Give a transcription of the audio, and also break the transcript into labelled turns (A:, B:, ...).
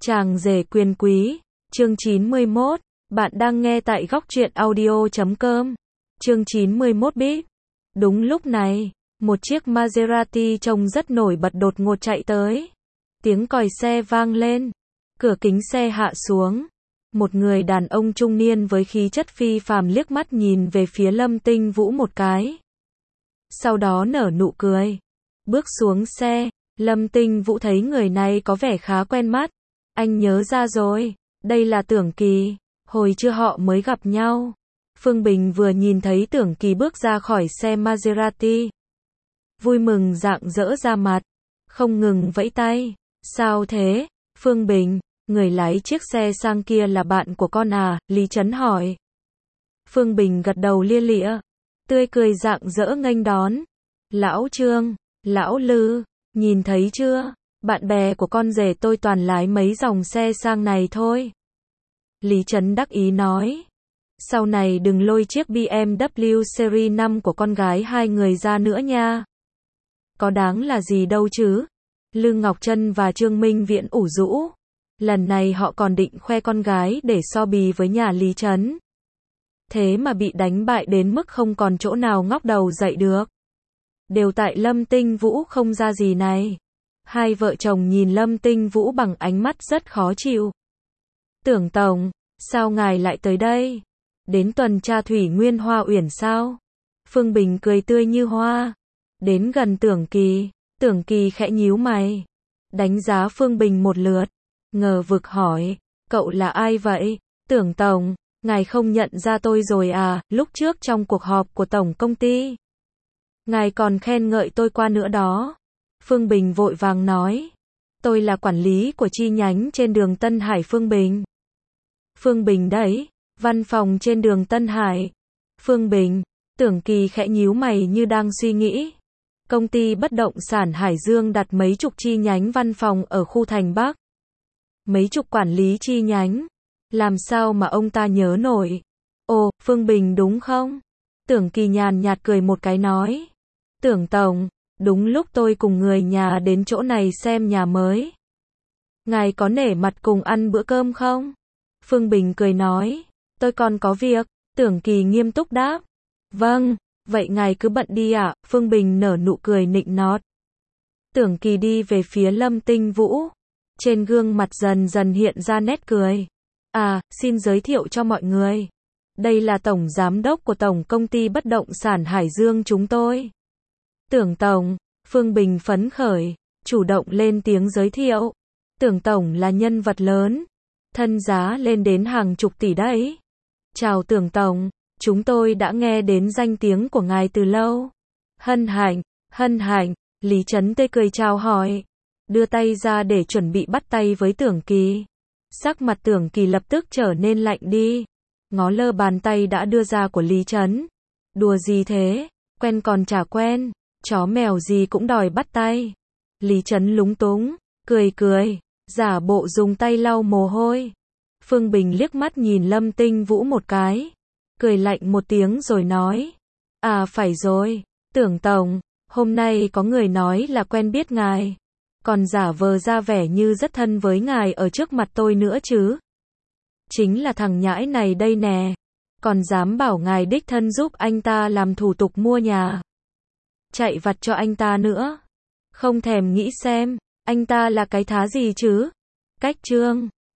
A: Chàng rể quyền quý, chương 91, bạn đang nghe tại góc truyện audio.com, chương 91 bit. Đúng lúc này, một chiếc Maserati trông rất nổi bật đột ngột chạy tới. Tiếng còi xe vang lên, cửa kính xe hạ xuống. Một người đàn ông trung niên với khí chất phi phàm liếc mắt nhìn về phía Lâm Tinh Vũ một cái. Sau đó nở nụ cười. Bước xuống xe, Lâm Tinh Vũ thấy người này có vẻ khá quen mắt. Anh nhớ ra rồi, đây là Tưởng Kỳ, hồi trưa họ mới gặp nhau. Phương Bình vừa nhìn thấy Tưởng Kỳ bước ra khỏi xe Maserati. Vui mừng rạng rỡ ra mặt, không ngừng vẫy tay. Sao thế, Phương Bình, người lái chiếc xe sang kia là bạn của con à? Lý Trấn hỏi. Phương Bình gật đầu lia lịa, tươi cười rạng rỡ nghênh đón. Lão Trương, Lão Lư, nhìn thấy chưa? Bạn bè của con rể tôi toàn lái mấy dòng xe sang này thôi. Lý Trấn đắc ý nói. Sau này đừng lôi chiếc BMW Series 5 của con gái hai người ra nữa nha. Có đáng là gì đâu chứ. Lư Ngọc Trân và Trương Minh Viễn ủ rũ. Lần này họ còn định khoe con gái để so bì với nhà Lý Trấn. Thế mà bị đánh bại đến mức không còn chỗ nào ngóc đầu dậy được. Đều tại Lâm Tinh Vũ không ra gì này. Hai vợ chồng nhìn Lâm Tinh Vũ bằng ánh mắt rất khó chịu. Tưởng Tổng, sao ngài lại tới đây? Đến tuần tra Thủy Nguyên Hoa Uyển sao? Phương Bình cười tươi như hoa. Đến gần Tưởng Kỳ khẽ nhíu mày. Đánh giá Phương Bình một lượt. Ngờ vực hỏi, cậu là ai vậy? Tưởng Tổng, ngài không nhận ra tôi rồi à? Lúc trước trong cuộc họp của tổng công ty, ngài còn khen ngợi tôi qua nữa đó. Phương Bình vội vàng nói. Tôi là quản lý của chi nhánh trên đường Tân Hải. Phương Bình. Phương Bình đấy, văn phòng trên đường Tân Hải. Phương Bình, Tưởng Kỳ khẽ nhíu mày như đang suy nghĩ. Công ty bất động sản Hải Dương đặt mấy chục chi nhánh văn phòng ở khu thành Bắc. Mấy chục quản lý chi nhánh. Làm sao mà ông ta nhớ nổi? Ồ, Phương Bình đúng không? Tưởng Kỳ nhàn nhạt cười một cái nói. Tưởng Tổng, đúng lúc tôi cùng người nhà đến chỗ này xem nhà mới. Ngài có nể mặt cùng ăn bữa cơm không? Phương Bình cười nói. Tôi còn có việc. Tưởng Kỳ nghiêm túc đáp. Vâng, vậy ngài cứ bận đi ạ. Phương Bình nở nụ cười nịnh nọt. Tưởng Kỳ đi về phía Lâm Tinh Vũ. Trên gương mặt dần dần hiện ra nét cười. À, xin giới thiệu cho mọi người. Đây là Tổng Giám đốc của Tổng Công ty Bất động sản Hải Dương chúng tôi. Tưởng Tổng, Phương Bình phấn khởi, chủ động lên tiếng giới thiệu. Tưởng Tổng là nhân vật lớn, thân giá lên đến hàng chục tỷ đấy. Chào Tưởng Tổng, chúng tôi đã nghe đến danh tiếng của ngài từ lâu. Hân hạnh, Lý Trấn tê cười chào hỏi, đưa tay ra để chuẩn bị bắt tay với Tưởng Kỳ. Sắc mặt Tưởng Kỳ lập tức trở nên lạnh đi, ngó lơ bàn tay đã đưa ra của Lý Trấn. Đùa gì thế, quen còn chả quen, chó mèo gì cũng đòi bắt tay. Lý Trấn lúng túng, cười, giả bộ dùng tay lau mồ hôi. Phương Bình liếc mắt nhìn Lâm Tinh Vũ một cái, cười lạnh một tiếng rồi nói. À phải rồi, Tưởng Tổng, hôm nay có người nói là quen biết ngài, còn giả vờ ra vẻ như rất thân với ngài ở trước mặt tôi nữa chứ. Chính là thằng nhãi này đây nè, còn dám bảo ngài đích thân giúp anh ta làm thủ tục mua nhà. Chạy vặt cho anh ta nữa. Không thèm nghĩ xem, anh ta là cái thá gì chứ. Cách trương,